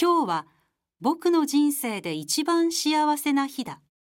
今日は僕の人生で一番幸せな日だ。